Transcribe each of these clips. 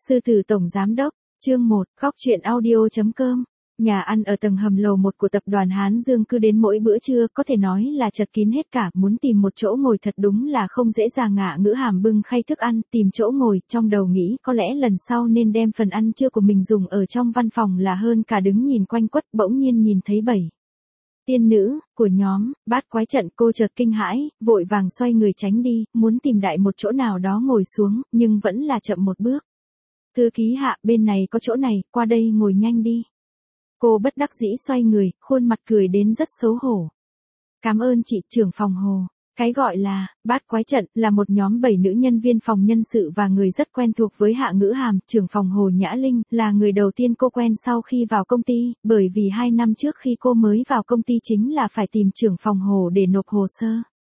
Sư tử tổng giám đốc, chương 1, khóc chuyện audio.com. Nhà ăn ở tầng hầm lầu 1 của tập đoàn Hán Dương cứ đến mỗi bữa trưa có thể nói là chật kín hết cả, muốn tìm một chỗ ngồi thật đúng là không dễ dàng. Ngạ Ngữ Hàm bưng khay thức ăn, tìm chỗ ngồi, trong đầu nghĩ có lẽ lần sau nên đem phần ăn trưa của mình dùng ở trong văn phòng là hơn cả đứng nhìn quanh quất. Bỗng nhiên nhìn thấy 7 tiên nữ của nhóm Bát Quái Trận, cô chợt kinh hãi, vội vàng xoay người tránh đi, muốn tìm đại một chỗ nào đó ngồi xuống, nhưng vẫn là chậm một bước. Thư ký Hạ, bên này có chỗ này, qua đây ngồi nhanh đi. Cô bất đắc dĩ xoay người, khuôn mặt cười đến rất xấu hổ. Cảm ơn chị, trưởng phòng Hồ. Cái gọi là Bát Quái Trận là một nhóm 7 nữ nhân viên phòng nhân sự và người rất quen thuộc với Hạ Ngữ Hàm. Trưởng phòng Hồ Nhã Linh là người đầu tiên cô quen sau khi vào công ty, bởi vì 2 năm trước khi cô mới vào công ty chính là phải tìm trưởng phòng Hồ để nộp hồ sơ.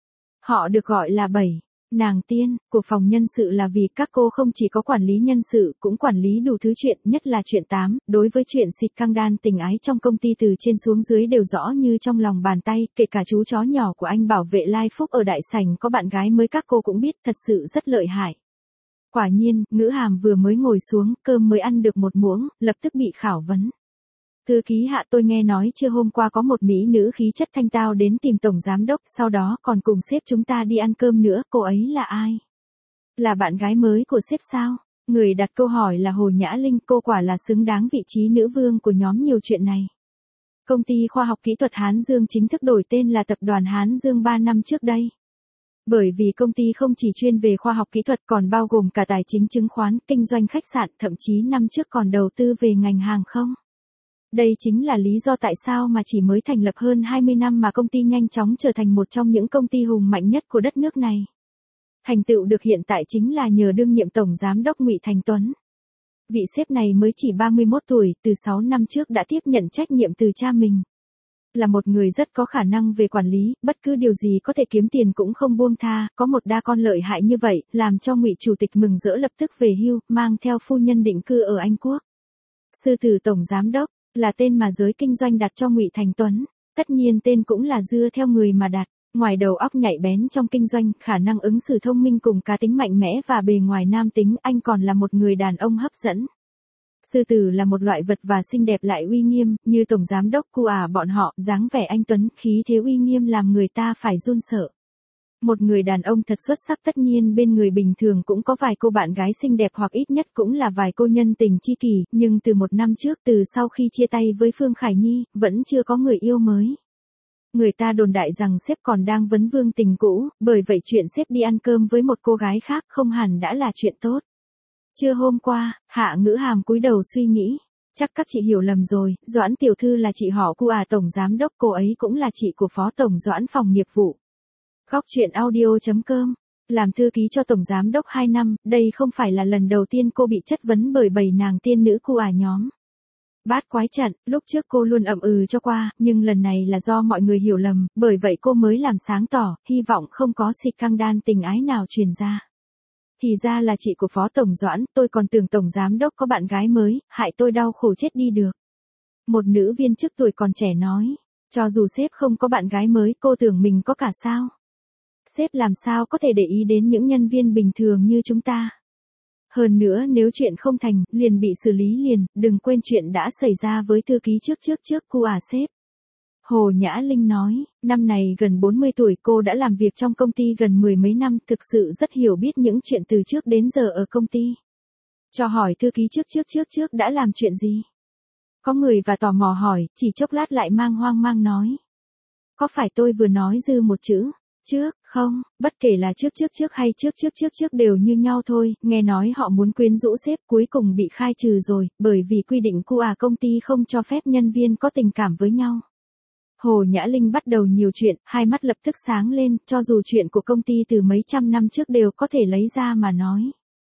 Họ được gọi là 7 nàng tiên của phòng nhân sự là vì các cô không chỉ có quản lý nhân sự, cũng quản lý đủ thứ chuyện, nhất là chuyện 8, đối với chuyện xịt căng đan tình ái trong công ty từ trên xuống dưới đều rõ như trong lòng bàn tay, kể cả chú chó nhỏ của anh bảo vệ Lai Phúc ở đại sảnh có bạn gái mới các cô cũng biết, thật sự rất lợi hại. Quả nhiên, Ngữ Hàm vừa mới ngồi xuống, cơm mới ăn được một muỗng, lập tức bị khảo vấn. Thư ký Hạ, tôi nghe nói trưa hôm qua có một mỹ nữ khí chất thanh tao đến tìm tổng giám đốc, sau đó còn cùng sếp chúng ta đi ăn cơm nữa, cô ấy là ai? Là bạn gái mới của sếp sao? Người đặt câu hỏi là Hồ Nhã Linh, cô quả là xứng đáng vị trí nữ vương của nhóm nhiều chuyện này. Công ty khoa học kỹ thuật Hán Dương chính thức đổi tên là tập đoàn Hán Dương 3 năm trước đây. Bởi vì công ty không chỉ chuyên về khoa học kỹ thuật còn bao gồm cả tài chính, chứng khoán, kinh doanh khách sạn, thậm chí năm trước còn đầu tư về ngành hàng không. Đây chính là lý do tại sao mà chỉ mới thành lập hơn 20 năm mà công ty nhanh chóng trở thành một trong những công ty hùng mạnh nhất của đất nước này. Thành tựu được hiện tại chính là nhờ đương nhiệm tổng giám đốc Ngụy Thành Tuấn. Vị sếp này mới chỉ 31 tuổi, từ 6 năm trước đã tiếp nhận trách nhiệm từ cha mình. Là một người rất có khả năng về quản lý, bất cứ điều gì có thể kiếm tiền cũng không buông tha, có một đa con lợi hại như vậy, làm cho Ngụy chủ tịch mừng rỡ lập tức về hưu, mang theo phu nhân định cư ở Anh Quốc. Sư tử tổng giám đốc là tên mà giới kinh doanh đặt cho Ngụy Thành Tuấn, tất nhiên tên cũng là dưa theo người mà đặt. Ngoài đầu óc nhạy bén trong kinh doanh, khả năng ứng xử thông minh cùng cá tính mạnh mẽ và bề ngoài nam tính, anh còn là một người đàn ông hấp dẫn. Sư tử là một loại vật và xinh đẹp lại uy nghiêm, như tổng giám đốc cu bọn họ, dáng vẻ anh tuấn, khí thế uy nghiêm làm người ta phải run sợ. Một người đàn ông thật xuất sắc, tất nhiên bên người bình thường cũng có vài cô bạn gái xinh đẹp hoặc ít nhất cũng là vài cô nhân tình tri kỷ, nhưng từ 1 năm trước, từ sau khi chia tay với Phương Khải Nhi, vẫn chưa có người yêu mới. Người ta đồn đại rằng sếp còn đang vấn vương tình cũ, bởi vậy chuyện sếp đi ăn cơm với một cô gái khác không hẳn đã là chuyện tốt. Trưa hôm qua, Hạ Ngữ Hàm cúi đầu suy nghĩ. Chắc các chị hiểu lầm rồi, Doãn tiểu thư là chị họ cu tổng giám đốc, cô ấy cũng là chị của phó tổng Doãn phòng nghiệp vụ. Khóc chuyện audio.com. Làm thư ký cho tổng giám đốc 2 năm, đây không phải là lần đầu tiên cô bị chất vấn bởi 7 nàng tiên nữ cu nhóm Bát Quái Trận. Lúc trước cô luôn ậm ừ cho qua, nhưng lần này là do mọi người hiểu lầm, bởi vậy cô mới làm sáng tỏ, hy vọng không có xịt căng đan tình ái nào truyền ra. Thì ra là chị của phó tổng Doãn, tôi còn tưởng tổng giám đốc có bạn gái mới, hại tôi đau khổ chết đi được. Một nữ viên chức tuổi còn trẻ nói, cho dù sếp không có bạn gái mới, cô tưởng mình có cả sao? Sếp làm sao có thể để ý đến những nhân viên bình thường như chúng ta? Hơn nữa nếu chuyện không thành, liền bị xử lý liền, đừng quên chuyện đã xảy ra với thư ký trước cu sếp. Hồ Nhã Linh nói, năm này gần 40 tuổi cô đã làm việc trong công ty gần 10 mấy năm, thực sự rất hiểu biết những chuyện từ trước đến giờ ở công ty. Cho hỏi thư ký trước đã làm chuyện gì? Có người và tò mò hỏi, chỉ chốc lát lại mang hoang mang nói. Có phải tôi vừa nói dư một chữ? Trước, không, bất kể là trước hay trước đều như nhau thôi, nghe nói họ muốn quyến rũ sếp, cuối cùng bị khai trừ rồi, bởi vì quy định cu công ty không cho phép nhân viên có tình cảm với nhau. Hồ Nhã Linh bắt đầu nhiều chuyện, hai mắt lập tức sáng lên, cho dù chuyện của công ty từ mấy trăm năm trước đều có thể lấy ra mà nói.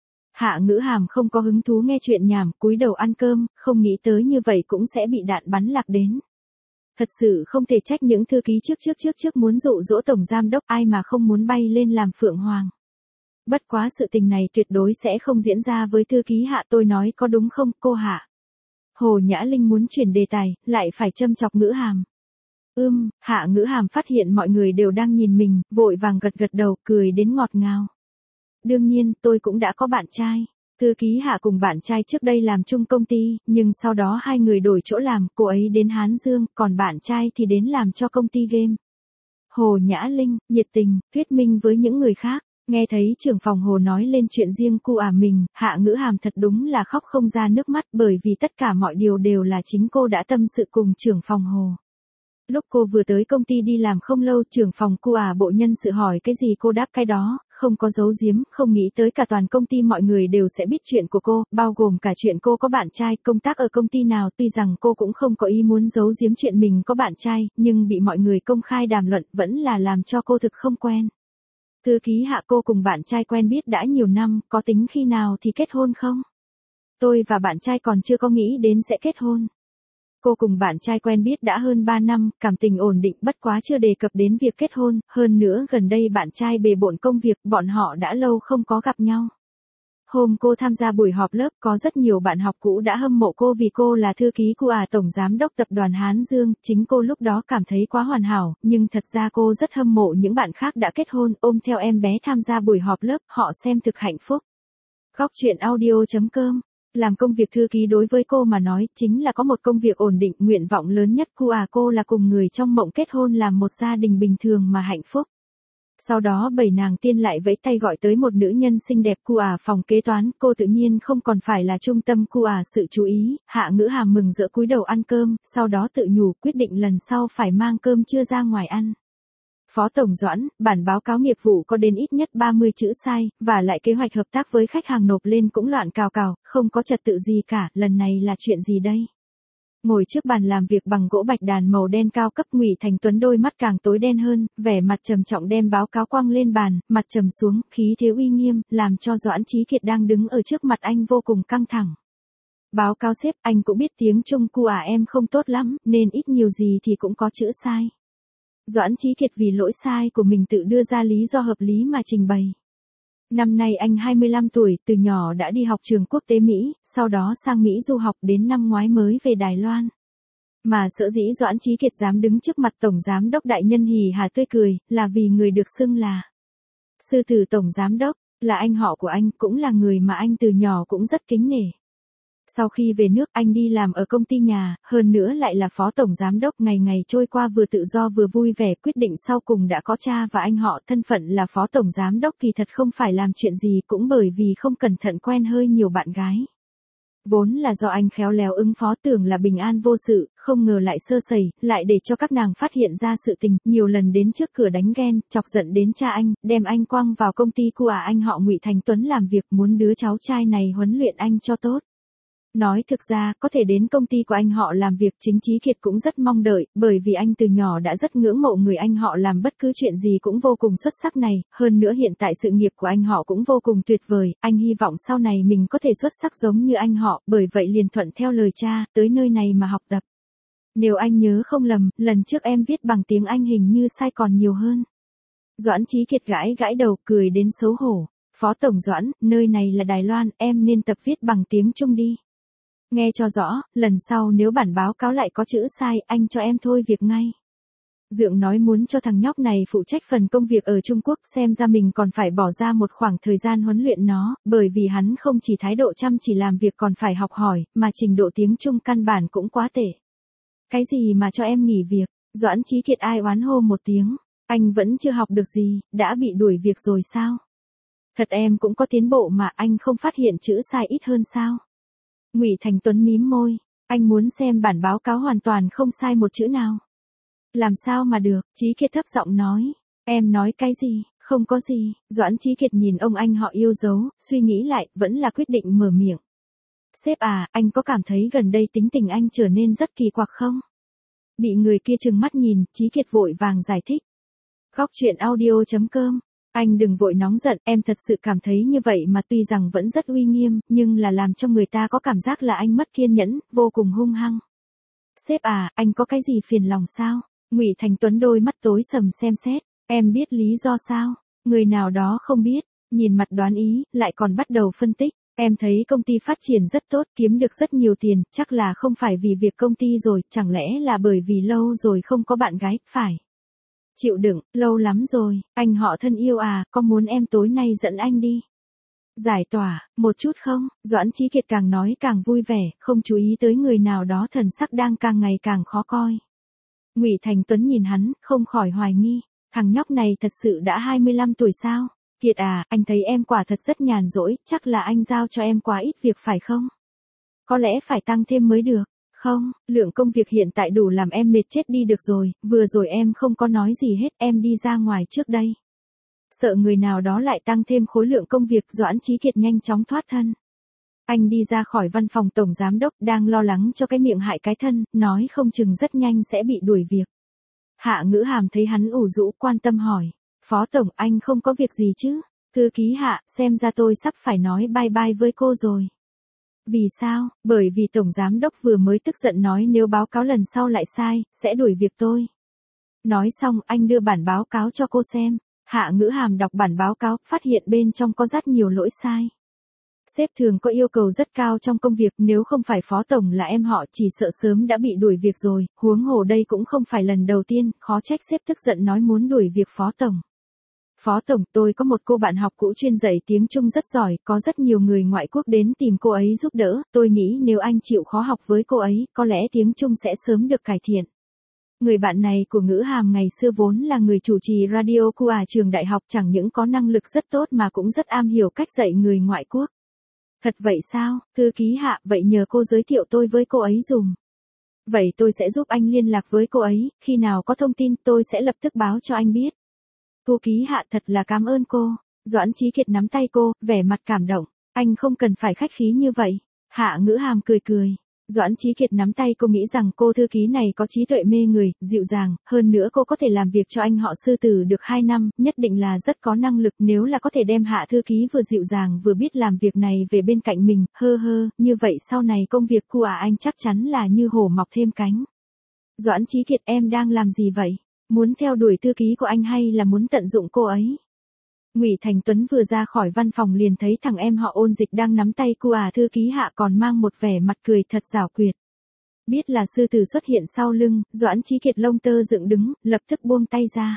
Hạ Ngữ Hàm không có hứng thú nghe chuyện nhảm, cúi đầu ăn cơm, không nghĩ tới như vậy cũng sẽ bị đạn bắn lạc đến. Thật sự không thể trách những thư ký trước muốn dụ dỗ tổng giám đốc, ai mà không muốn bay lên làm phượng hoàng. Bất quá sự tình này tuyệt đối sẽ không diễn ra với thư ký Hạ, tôi nói có đúng không, cô Hạ? Hồ Nhã Linh muốn chuyển đề tài, lại phải châm chọc Ngữ Hàm. Hạ Ngữ Hàm phát hiện mọi người đều đang nhìn mình, vội vàng gật đầu, cười đến ngọt ngào. Đương nhiên, tôi cũng đã có bạn trai. Thư ký Hạ cùng bạn trai trước đây làm chung công ty, nhưng sau đó hai người đổi chỗ làm, cô ấy đến Hán Dương, còn bạn trai thì đến làm cho công ty game. Hồ Nhã Linh, nhiệt tình, thuyết minh với những người khác. Nghe thấy trưởng phòng Hồ nói lên chuyện riêng cu mình, Hạ Ngữ Hàm thật đúng là khóc không ra nước mắt bởi vì tất cả mọi điều đều là chính cô đã tâm sự cùng trưởng phòng Hồ. Lúc cô vừa tới công ty đi làm không lâu, trưởng phòng cu bộ nhân sự hỏi cái gì cô đáp cái đó, không có giấu giếm, không nghĩ tới cả toàn công ty mọi người đều sẽ biết chuyện của cô, bao gồm cả chuyện cô có bạn trai, công tác ở công ty nào. Tuy rằng cô cũng không có ý muốn giấu giếm chuyện mình có bạn trai, nhưng bị mọi người công khai đàm luận vẫn là làm cho cô thực không quen. Thư ký Hạ, cô cùng bạn trai quen biết đã nhiều năm, có tính khi nào thì kết hôn không? Tôi và bạn trai còn chưa có nghĩ đến sẽ kết hôn. Cô cùng bạn trai quen biết đã hơn 3 năm, cảm tình ổn định, bất quá chưa đề cập đến việc kết hôn, hơn nữa gần đây bạn trai bề bộn công việc, bọn họ đã lâu không có gặp nhau. Hôm cô tham gia buổi họp lớp, có rất nhiều bạn học cũ đã hâm mộ cô vì cô là thư ký của tổng giám đốc tập đoàn Hán Dương, chính cô lúc đó cảm thấy quá hoàn hảo, nhưng thật ra cô rất hâm mộ những bạn khác đã kết hôn, ôm theo em bé tham gia buổi họp lớp, họ xem thực hạnh phúc. Góc chuyện audio.com. Làm công việc thư ký đối với cô mà nói, chính là có một công việc ổn định, nguyện vọng lớn nhất của cô là cùng người trong mộng kết hôn làm một gia đình bình thường mà hạnh phúc. Sau đó bảy nàng tiên lại vẫy tay gọi tới một nữ nhân xinh đẹp của phòng kế toán, cô tự nhiên không còn phải là trung tâm của sự chú ý. Hạ Ngữ Hàm mừng rỡ cúi đầu ăn cơm, sau đó tự nhủ quyết định lần sau phải mang cơm trưa ra ngoài ăn. Phó Tổng Doãn, bản báo cáo nghiệp vụ có đến ít nhất 30 chữ sai, và lại kế hoạch hợp tác với khách hàng nộp lên cũng loạn cào cào, không có trật tự gì cả, lần này là chuyện gì đây? Ngồi trước bàn làm việc bằng gỗ bạch đàn màu đen cao cấp, Ngụy Thành Tuấn đôi mắt càng tối đen hơn, vẻ mặt trầm trọng đem báo cáo quăng lên bàn, mặt trầm xuống, khí thế uy nghiêm, làm cho Doãn Chí Kiệt đang đứng ở trước mặt anh vô cùng căng thẳng. Báo cáo sếp, anh cũng biết tiếng Trung của em không tốt lắm, nên ít nhiều gì thì cũng có chữ sai. Doãn Chí Kiệt vì lỗi sai của mình tự đưa ra lý do hợp lý mà trình bày. Năm nay anh 25 tuổi, từ nhỏ đã đi học trường quốc tế Mỹ, sau đó sang Mỹ du học, đến năm ngoái mới về Đài Loan. Mà sở dĩ Doãn Chí Kiệt dám đứng trước mặt Tổng Giám đốc đại nhân hỉ hà tươi cười, là vì người được xưng là sư tử Tổng Giám đốc, là anh họ của anh, cũng là người mà anh từ nhỏ cũng rất kính nể. Sau khi về nước, anh đi làm ở công ty nhà, hơn nữa lại là phó tổng giám đốc, ngày ngày trôi qua vừa tự do vừa vui vẻ, quyết định sau cùng đã có cha và anh họ, thân phận là phó tổng giám đốc kỳ thật không phải làm chuyện gì, cũng bởi vì không cẩn thận quen hơi nhiều bạn gái. Vốn là do anh khéo léo ứng phó, tưởng là bình an vô sự, không ngờ lại sơ sẩy, lại để cho các nàng phát hiện ra sự tình, nhiều lần đến trước cửa đánh ghen, chọc giận đến cha anh, đem anh quăng vào công ty của anh họ Ngụy Thành Tuấn làm việc, muốn đứa cháu trai này huấn luyện anh cho tốt. Nói thực ra, có thể đến công ty của anh họ làm việc, chính Chí Kiệt cũng rất mong đợi, bởi vì anh từ nhỏ đã rất ngưỡng mộ người anh họ làm bất cứ chuyện gì cũng vô cùng xuất sắc này, hơn nữa hiện tại sự nghiệp của anh họ cũng vô cùng tuyệt vời, anh hy vọng sau này mình có thể xuất sắc giống như anh họ, bởi vậy liền thuận theo lời cha, tới nơi này mà học tập. Nếu anh nhớ không lầm, lần trước em viết bằng tiếng Anh hình như sai còn nhiều hơn. Doãn Chí Kiệt gãi gãi đầu, cười đến xấu hổ. Phó Tổng Doãn, nơi này là Đài Loan, em nên tập viết bằng tiếng Trung đi. Nghe cho rõ, lần sau nếu bản báo cáo lại có chữ sai, anh cho em thôi việc ngay. Dượng nói muốn cho thằng nhóc này phụ trách phần công việc ở Trung Quốc, xem ra mình còn phải bỏ ra một khoảng thời gian huấn luyện nó, bởi vì hắn không chỉ thái độ chăm chỉ làm việc còn phải học hỏi, mà trình độ tiếng Trung căn bản cũng quá tệ. Cái gì mà cho em nghỉ việc? Doãn Chí Kiệt ai oán hô một tiếng, anh vẫn chưa học được gì, đã bị đuổi việc rồi sao? Thật em cũng có tiến bộ mà, anh không phát hiện chữ sai ít hơn sao? Ngụy Thành Tuấn mím môi, anh muốn xem bản báo cáo hoàn toàn không sai một chữ nào. Làm sao mà được, Chí Kiệt thấp giọng nói, em nói cái gì, không có gì. Doãn Chí Kiệt nhìn ông anh họ yêu dấu, suy nghĩ lại, vẫn là quyết định mở miệng. Sếp anh có cảm thấy gần đây tính tình anh trở nên rất kỳ quặc không? Bị người kia trừng mắt nhìn, Chí Kiệt vội vàng giải thích. Góc chuyện audio.com. Anh đừng vội nóng giận, em thật sự cảm thấy như vậy mà, tuy rằng vẫn rất uy nghiêm, nhưng là làm cho người ta có cảm giác là anh mất kiên nhẫn, vô cùng hung hăng. Sếp anh có cái gì phiền lòng sao? Ngụy Thành Tuấn đôi mắt tối sầm xem xét, em biết lý do sao? Người nào đó không biết, nhìn mặt đoán ý, lại còn bắt đầu phân tích. Em thấy công ty phát triển rất tốt, kiếm được rất nhiều tiền, chắc là không phải vì việc công ty rồi, chẳng lẽ là bởi vì lâu rồi không có bạn gái, phải? Chịu đựng, lâu lắm rồi, anh họ thân yêu có muốn em tối nay dẫn anh đi? Giải tỏa, một chút không, Doãn Chí Kiệt càng nói càng vui vẻ, không chú ý tới người nào đó thần sắc đang càng ngày càng khó coi. Ngụy Thành Tuấn nhìn hắn, không khỏi hoài nghi, thằng nhóc này thật sự đã 25 tuổi sao? Kiệt à, anh thấy em quả thật rất nhàn rỗi, chắc là anh giao cho em quá ít việc phải không? Có lẽ phải tăng thêm mới được. Không, lượng công việc hiện tại đủ làm em mệt chết đi được rồi, vừa rồi em không có nói gì hết, em đi ra ngoài trước đây. Sợ người nào đó lại tăng thêm khối lượng công việc, Doãn Chí Kiệt nhanh chóng thoát thân. Anh đi ra khỏi văn phòng tổng giám đốc, đang lo lắng cho cái miệng hại cái thân, nói không chừng rất nhanh sẽ bị đuổi việc. Hạ Ngữ Hàm thấy hắn ủ rũ quan tâm hỏi, Phó Tổng anh không có việc gì chứ? Thư ký Hạ, xem ra tôi sắp phải nói bye bye với cô rồi. Vì sao? Bởi vì tổng giám đốc vừa mới tức giận nói nếu báo cáo lần sau lại sai, sẽ đuổi việc tôi. Nói xong anh đưa bản báo cáo cho cô xem. Hạ Ngữ Hàm đọc bản báo cáo, phát hiện bên trong có rất nhiều lỗi sai. Sếp thường có yêu cầu rất cao trong công việc, nếu không phải Phó Tổng là em họ chỉ sợ sớm đã bị đuổi việc rồi, huống hồ đây cũng không phải lần đầu tiên, khó trách sếp tức giận nói muốn đuổi việc Phó Tổng. Phó Tổng, tôi có một cô bạn học cũ chuyên dạy tiếng Trung rất giỏi, có rất nhiều người ngoại quốc đến tìm cô ấy giúp đỡ, tôi nghĩ nếu anh chịu khó học với cô ấy, có lẽ tiếng Trung sẽ sớm được cải thiện. Người bạn này của Ngữ Hàm ngày xưa vốn là người chủ trì radio của trường đại học, chẳng những có năng lực rất tốt mà cũng rất am hiểu cách dạy người ngoại quốc. Thật vậy sao, thư ký Hạ, vậy nhờ cô giới thiệu tôi với cô ấy dùm. Vậy tôi sẽ giúp anh liên lạc với cô ấy, khi nào có thông tin tôi sẽ lập tức báo cho anh biết. Thư ký Hạ thật là cảm ơn cô. Doãn Chí Kiệt nắm tay cô, vẻ mặt cảm động. Anh không cần phải khách khí như vậy. Hạ Ngữ Hàm cười cười. Doãn Chí Kiệt nắm tay cô, nghĩ rằng cô thư ký này có trí tuệ mê người, dịu dàng, hơn nữa cô có thể làm việc cho anh họ Sư Tử được 2 năm, nhất định là rất có năng lực, nếu là có thể đem Hạ thư ký vừa dịu dàng vừa biết làm việc này về bên cạnh mình, như vậy sau này công việc của anh chắc chắn là như hổ mọc thêm cánh. Doãn Chí Kiệt, em đang làm gì vậy? Muốn theo đuổi thư ký của anh hay là muốn tận dụng cô ấy? Ngụy Thành Tuấn vừa ra khỏi văn phòng liền thấy thằng em họ Ôn Dịch đang nắm tay cô thư ký Hạ, còn mang một vẻ mặt cười thật giảo quyệt. Biết là Sư Tử xuất hiện sau lưng, Doãn Chí Kiệt lông tơ dựng đứng, lập tức buông tay ra.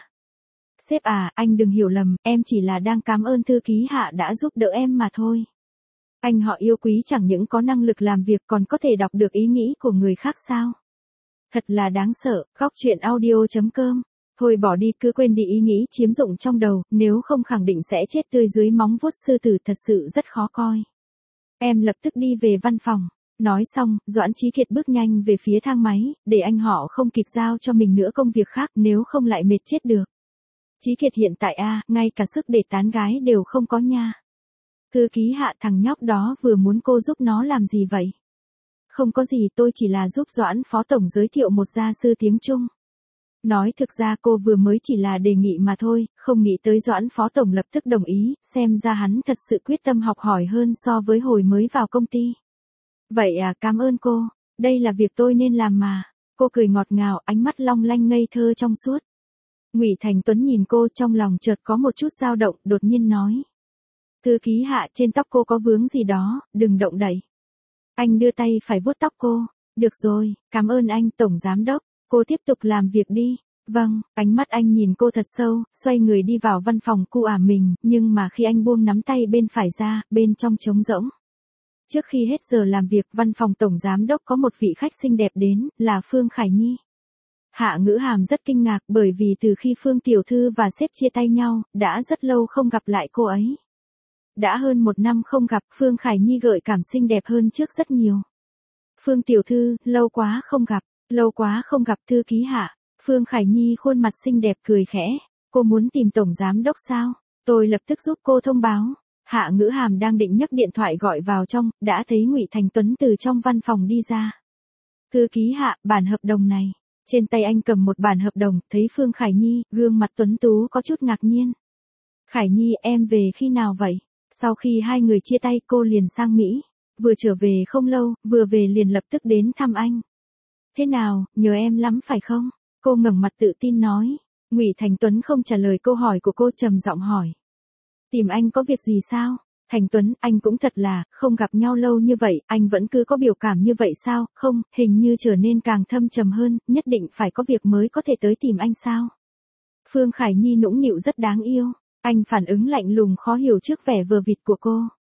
Sếp à, anh đừng hiểu lầm, em chỉ là đang cảm ơn thư ký Hạ đã giúp đỡ em mà thôi. Anh họ yêu quý chẳng những có năng lực làm việc còn có thể đọc được ý nghĩ của người khác sao? Thật là đáng sợ. Góc truyện audio.com. Thôi bỏ đi, cứ quên đi ý nghĩ chiếm dụng trong đầu, nếu không khẳng định sẽ chết tươi dưới móng vuốt Sư Tử, thật sự rất khó coi. Em lập tức đi về văn phòng. Nói xong, Doãn Chí Kiệt bước nhanh về phía thang máy, để anh họ không kịp giao cho mình nữa công việc khác, nếu không lại mệt chết được. Chí Kiệt hiện tại ngay cả sức để tán gái đều không có nha. Thư ký Hạ, thằng nhóc đó vừa muốn cô giúp nó làm gì vậy? Không có gì, tôi chỉ là giúp Doãn Phó Tổng giới thiệu một gia sư tiếng Trung. Nói thực ra cô vừa mới chỉ là đề nghị mà thôi, không nghĩ tới Doãn Phó Tổng lập tức đồng ý, xem ra hắn thật sự quyết tâm học hỏi hơn so với hồi mới vào công ty. Vậy cảm ơn cô, đây là việc tôi nên làm mà. Cô cười ngọt ngào, ánh mắt long lanh ngây thơ trong suốt. Ngụy Thành Tuấn nhìn cô, trong lòng chợt có một chút dao động, đột nhiên nói. Thư ký Hạ, trên tóc cô có vướng gì đó, đừng động đậy. Anh đưa tay phải vuốt tóc cô. Được rồi, cảm ơn anh, Tổng Giám Đốc. Cô tiếp tục làm việc đi. Vâng, ánh mắt anh nhìn cô thật sâu, xoay người đi vào văn phòng của mình, nhưng mà khi anh buông nắm tay bên phải ra, bên trong trống rỗng. Trước khi hết giờ làm việc, văn phòng Tổng Giám Đốc có một vị khách xinh đẹp đến, là Phương Khải Nhi. Hạ Ngữ Hàm rất kinh ngạc, bởi vì từ khi Phương Tiểu Thư và sếp chia tay nhau, đã rất lâu không gặp lại cô ấy. Đã hơn 1 năm không gặp, Phương Khải Nhi gợi cảm xinh đẹp hơn trước rất nhiều. Phương Tiểu Thư, lâu quá không gặp thư ký Hạ. Phương Khải Nhi khuôn mặt xinh đẹp cười khẽ. Cô muốn tìm Tổng Giám Đốc sao? Tôi lập tức giúp cô thông báo. Hạ Ngữ Hàm đang định nhấc điện thoại gọi vào trong, đã thấy Ngụy Thành Tuấn từ trong văn phòng đi ra. Thư ký Hạ, bản hợp đồng này. Trên tay anh cầm một bản hợp đồng, thấy Phương Khải Nhi, gương mặt tuấn tú có chút ngạc nhiên. Khải Nhi, em về khi nào vậy? Sau khi hai người chia tay, cô liền sang Mỹ. Vừa trở về không lâu, vừa về liền lập tức đến thăm anh. Thế nào, nhớ em lắm phải không? Cô ngẩng mặt tự tin nói. Ngụy Thành Tuấn không trả lời câu hỏi của cô, trầm giọng hỏi. Tìm anh có việc gì sao? Thành Tuấn, anh cũng thật là, không gặp nhau lâu như vậy, anh vẫn cứ có biểu cảm như vậy sao? Không, hình như trở nên càng thâm trầm hơn, nhất định phải có việc mới có thể tới tìm anh sao? Phương Khải Nhi nũng nịu rất đáng yêu. Anh phản ứng lạnh lùng khó hiểu trước vẻ vờ vịt của cô.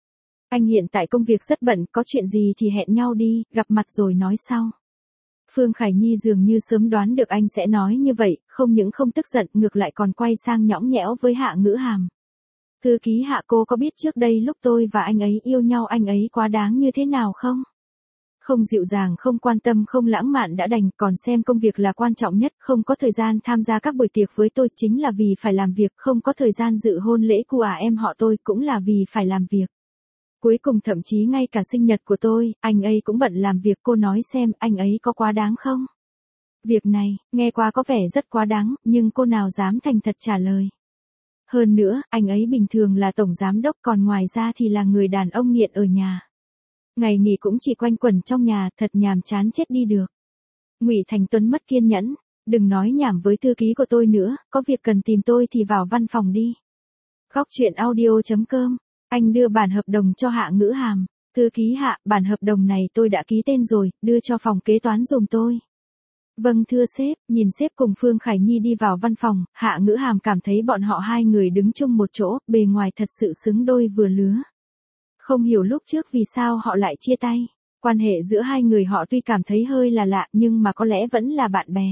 Anh hiện tại công việc rất bận, có chuyện gì thì hẹn nhau đi, gặp mặt rồi nói sau. Phương Khải Nhi dường như sớm đoán được anh sẽ nói như vậy, không những không tức giận, ngược lại còn quay sang nhõng nhẽo với Hạ Ngữ Hàm. Thư ký Hạ, cô có biết trước đây lúc tôi và anh ấy yêu nhau anh ấy quá đáng như thế nào không? Không dịu dàng, không quan tâm, không lãng mạn đã đành, còn xem công việc là quan trọng nhất, không có thời gian tham gia các buổi tiệc với tôi chính là vì phải làm việc, không có thời gian dự hôn lễ của em họ tôi cũng là vì phải làm việc. Cuối cùng thậm chí ngay cả sinh nhật của tôi, anh ấy cũng bận làm việc, cô nói xem anh ấy có quá đáng không? Việc này, nghe qua có vẻ rất quá đáng, nhưng cô nào dám thành thật trả lời. Hơn nữa, anh ấy bình thường là tổng giám đốc, còn ngoài ra thì là người đàn ông nghiện ở nhà. Ngày nghỉ cũng chỉ quanh quẩn trong nhà, thật nhàm chán chết đi được. Ngụy Thành Tuấn mất kiên nhẫn, đừng nói nhảm với thư ký của tôi nữa, có việc cần tìm tôi thì vào văn phòng đi. Góc truyện audio.com, anh đưa bản hợp đồng cho Hạ Ngữ Hàm. Thư ký Hạ, bản hợp đồng này tôi đã ký tên rồi, đưa cho phòng kế toán giùm tôi. Vâng thưa sếp, nhìn sếp cùng Phương Khải Nhi đi vào văn phòng, Hạ Ngữ Hàm cảm thấy bọn họ hai người đứng chung một chỗ, bề ngoài thật sự xứng đôi vừa lứa. Không hiểu lúc trước vì sao họ lại chia tay. Quan hệ giữa hai người họ tuy cảm thấy hơi là lạ nhưng mà có lẽ vẫn là bạn bè.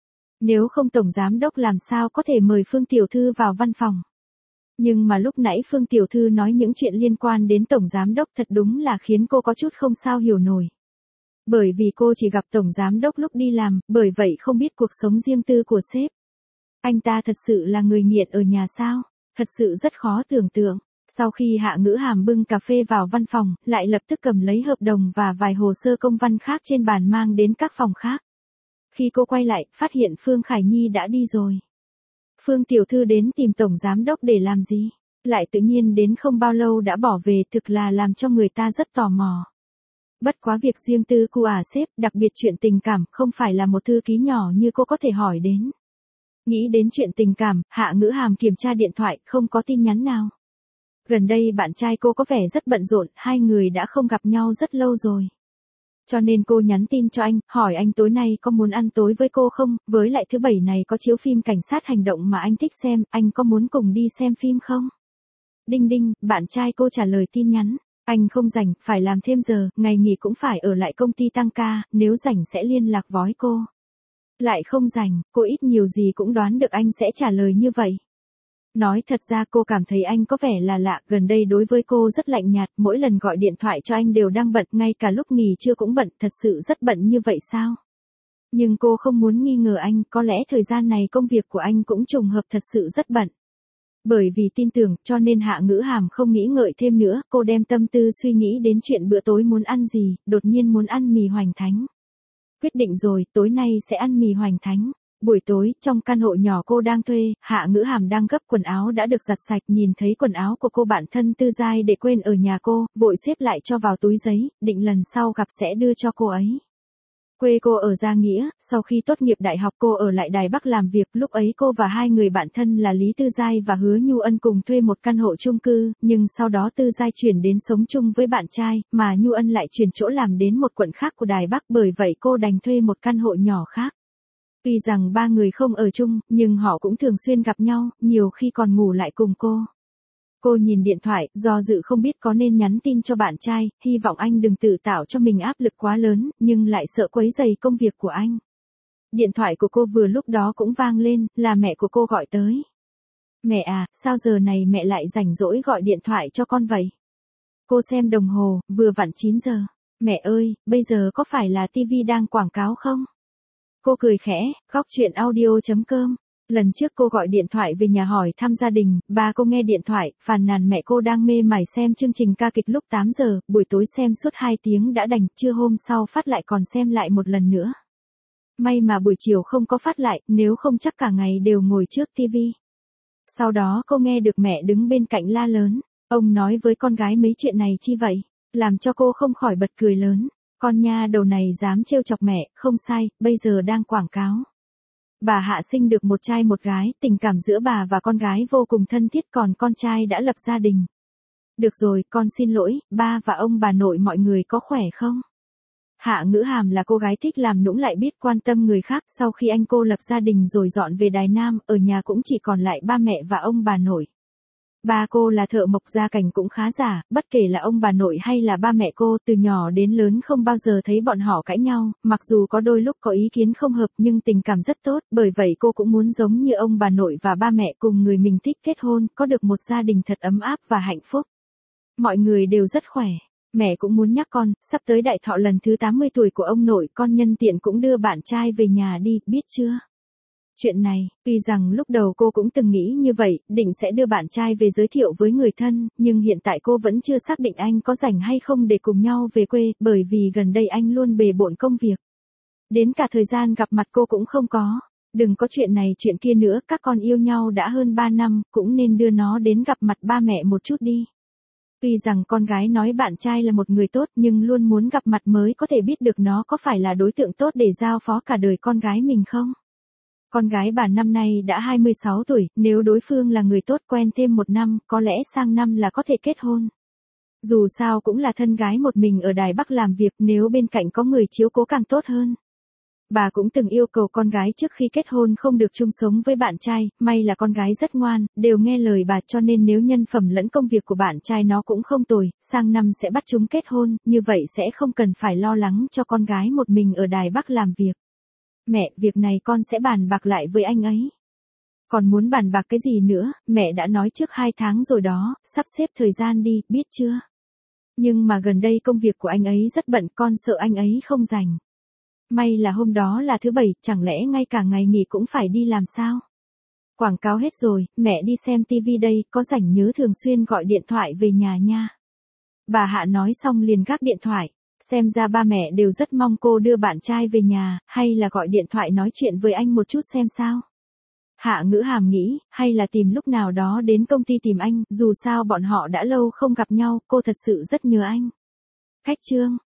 Nếu không tổng giám đốc làm sao có thể mời Phương Tiểu Thư vào văn phòng. Nhưng mà lúc nãy Phương Tiểu Thư nói những chuyện liên quan đến tổng giám đốc thật đúng là khiến cô có chút không sao hiểu nổi. Bởi vì cô chỉ gặp tổng giám đốc lúc đi làm, bởi vậy không biết cuộc sống riêng tư của sếp. Anh ta thật sự là người nghiện ở nhà sao? Thật sự rất khó tưởng tượng. Sau khi Hạ Ngữ Hàm bưng cà phê vào văn phòng, lại lập tức cầm lấy hợp đồng và vài hồ sơ công văn khác trên bàn mang đến các phòng khác. Khi cô quay lại, phát hiện Phương Khải Nhi đã đi rồi. Phương Tiểu Thư đến tìm tổng giám đốc để làm gì? Lại tự nhiên đến không bao lâu đã bỏ về, thực là làm cho người ta rất tò mò. Bất quá việc riêng tư của sếp, đặc biệt chuyện tình cảm, không phải là một thư ký nhỏ như cô có thể hỏi đến. Nghĩ đến chuyện tình cảm, Hạ Ngữ Hàm kiểm tra điện thoại, không có tin nhắn nào. Gần đây bạn trai cô có vẻ rất bận rộn, hai người đã không gặp nhau rất lâu rồi. Cho nên cô nhắn tin cho anh, hỏi anh tối nay có muốn ăn tối với cô không, với lại thứ bảy này có chiếu phim cảnh sát hành động mà anh thích xem, anh có muốn cùng đi xem phim không? Đinh đinh, bạn trai cô trả lời tin nhắn. Anh không rảnh, phải làm thêm giờ, ngày nghỉ cũng phải ở lại công ty tăng ca, nếu rảnh sẽ liên lạc với cô. Lại không rảnh, cô ít nhiều gì cũng đoán được anh sẽ trả lời như vậy. Nói thật ra cô cảm thấy anh có vẻ là lạ, gần đây đối với cô rất lạnh nhạt, mỗi lần gọi điện thoại cho anh đều đang bận, ngay cả lúc nghỉ trưa cũng bận, thật sự rất bận như vậy sao? Nhưng cô không muốn nghi ngờ anh, có lẽ thời gian này công việc của anh cũng trùng hợp thật sự rất bận. Bởi vì tin tưởng, cho nên Hạ Ngữ Hàm không nghĩ ngợi thêm nữa, cô đem tâm tư suy nghĩ đến chuyện bữa tối muốn ăn gì, đột nhiên muốn ăn mì hoành thánh. Quyết định rồi, tối nay sẽ ăn mì hoành thánh. Buổi tối, trong căn hộ nhỏ cô đang thuê, Hạ Ngữ Hàm đang gấp quần áo đã được giặt sạch, nhìn thấy quần áo của cô bạn thân Tư Giai để quên ở nhà cô, vội xếp lại cho vào túi giấy, định lần sau gặp sẽ đưa cho cô ấy. Quê cô ở Gia Nghĩa, sau khi tốt nghiệp đại học cô ở lại Đài Bắc làm việc, lúc ấy cô và hai người bạn thân là Lý Tư Giai và Hứa Nhu Ân cùng thuê một căn hộ chung cư, nhưng sau đó Tư Giai chuyển đến sống chung với bạn trai, mà Nhu Ân lại chuyển chỗ làm đến một quận khác của Đài Bắc, bởi vậy cô đành thuê một căn hộ nhỏ khác. Tuy rằng ba người không ở chung, nhưng họ cũng thường xuyên gặp nhau, nhiều khi còn ngủ lại cùng cô. Cô nhìn điện thoại, do dự không biết có nên nhắn tin cho bạn trai, hy vọng anh đừng tự tạo cho mình áp lực quá lớn, nhưng lại sợ quấy rầy công việc của anh. Điện thoại của cô vừa lúc đó cũng vang lên, là mẹ của cô gọi tới. Mẹ à, sao giờ này mẹ lại rảnh rỗi gọi điện thoại cho con vậy? Cô xem đồng hồ, vừa vặn 9 giờ. Mẹ ơi, bây giờ có phải là TV đang quảng cáo không? Cô cười khẽ, góc truyện audio.com. Lần trước cô gọi điện thoại về nhà hỏi thăm gia đình, ba cô nghe điện thoại, phàn nàn mẹ cô đang mê mải xem chương trình ca kịch lúc 8 giờ, buổi tối xem suốt 2 tiếng đã đành, trưa hôm sau phát lại còn xem lại một lần nữa. May mà buổi chiều không có phát lại, nếu không chắc cả ngày đều ngồi trước TV. Sau đó cô nghe được mẹ đứng bên cạnh la lớn, ông nói với con gái mấy chuyện này chi vậy, làm cho cô không khỏi bật cười lớn. Con nha đầu này dám trêu chọc mẹ, không sai, bây giờ đang quảng cáo. Bà Hạ sinh được một trai một gái, tình cảm giữa bà và con gái vô cùng thân thiết, còn con trai đã lập gia đình. Được rồi, con xin lỗi, ba và ông bà nội mọi người có khỏe không? Hạ Ngữ Hàm là cô gái thích làm nũng lại biết quan tâm người khác, sau khi anh cô lập gia đình rồi dọn về Đài Nam, ở nhà cũng chỉ còn lại ba mẹ và ông bà nội. Ba cô là thợ mộc gia cảnh cũng khá giả, bất kể là ông bà nội hay là ba mẹ cô, từ nhỏ đến lớn không bao giờ thấy bọn họ cãi nhau, mặc dù có đôi lúc có ý kiến không hợp nhưng tình cảm rất tốt, bởi vậy cô cũng muốn giống như ông bà nội và ba mẹ cùng người mình thích kết hôn, có được một gia đình thật ấm áp và hạnh phúc. Mọi người đều rất khỏe. Mẹ cũng muốn nhắc con, sắp tới đại thọ lần thứ 80 tuổi của ông nội, con nhân tiện cũng đưa bạn trai về nhà đi, biết chưa? Chuyện này, tuy rằng lúc đầu cô cũng từng nghĩ như vậy, định sẽ đưa bạn trai về giới thiệu với người thân, nhưng hiện tại cô vẫn chưa xác định anh có rảnh hay không để cùng nhau về quê, bởi vì gần đây anh luôn bề bộn công việc. Đến cả thời gian gặp mặt cô cũng không có. Đừng có chuyện này chuyện kia nữa, các con yêu nhau đã hơn 3 năm, cũng nên đưa nó đến gặp mặt ba mẹ một chút đi. Tuy rằng con gái nói bạn trai là một người tốt nhưng luôn muốn gặp mặt mới có thể biết được nó có phải là đối tượng tốt để giao phó cả đời con gái mình không. Con gái bà năm nay đã 26 tuổi, nếu đối phương là người tốt quen thêm 1 năm, có lẽ sang năm là có thể kết hôn. Dù sao cũng là thân gái một mình ở Đài Bắc làm việc, nếu bên cạnh có người chiếu cố càng tốt hơn. Bà cũng từng yêu cầu con gái trước khi kết hôn không được chung sống với bạn trai, may là con gái rất ngoan, đều nghe lời bà cho nên nếu nhân phẩm lẫn công việc của bạn trai nó cũng không tồi, sang năm sẽ bắt chúng kết hôn, như vậy sẽ không cần phải lo lắng cho con gái một mình ở Đài Bắc làm việc. Mẹ, việc này con sẽ bàn bạc lại với anh ấy. Còn muốn bàn bạc cái gì nữa, mẹ đã nói trước 2 tháng rồi đó, sắp xếp thời gian đi, biết chưa? Nhưng mà gần đây công việc của anh ấy rất bận, con sợ anh ấy không rảnh. May là hôm đó là thứ Bảy, chẳng lẽ ngay cả ngày nghỉ cũng phải đi làm sao? Quảng cáo hết rồi, mẹ đi xem tivi đây, có rảnh nhớ thường xuyên gọi điện thoại về nhà nha. Bà Hạ nói xong liền gác điện thoại. Xem ra ba mẹ đều rất mong cô đưa bạn trai về nhà, hay là gọi điện thoại nói chuyện với anh một chút xem sao. Hạ Ngữ Hàm nghĩ, hay là tìm lúc nào đó đến công ty tìm anh, dù sao bọn họ đã lâu không gặp nhau, cô thật sự rất nhớ anh. Khách chương.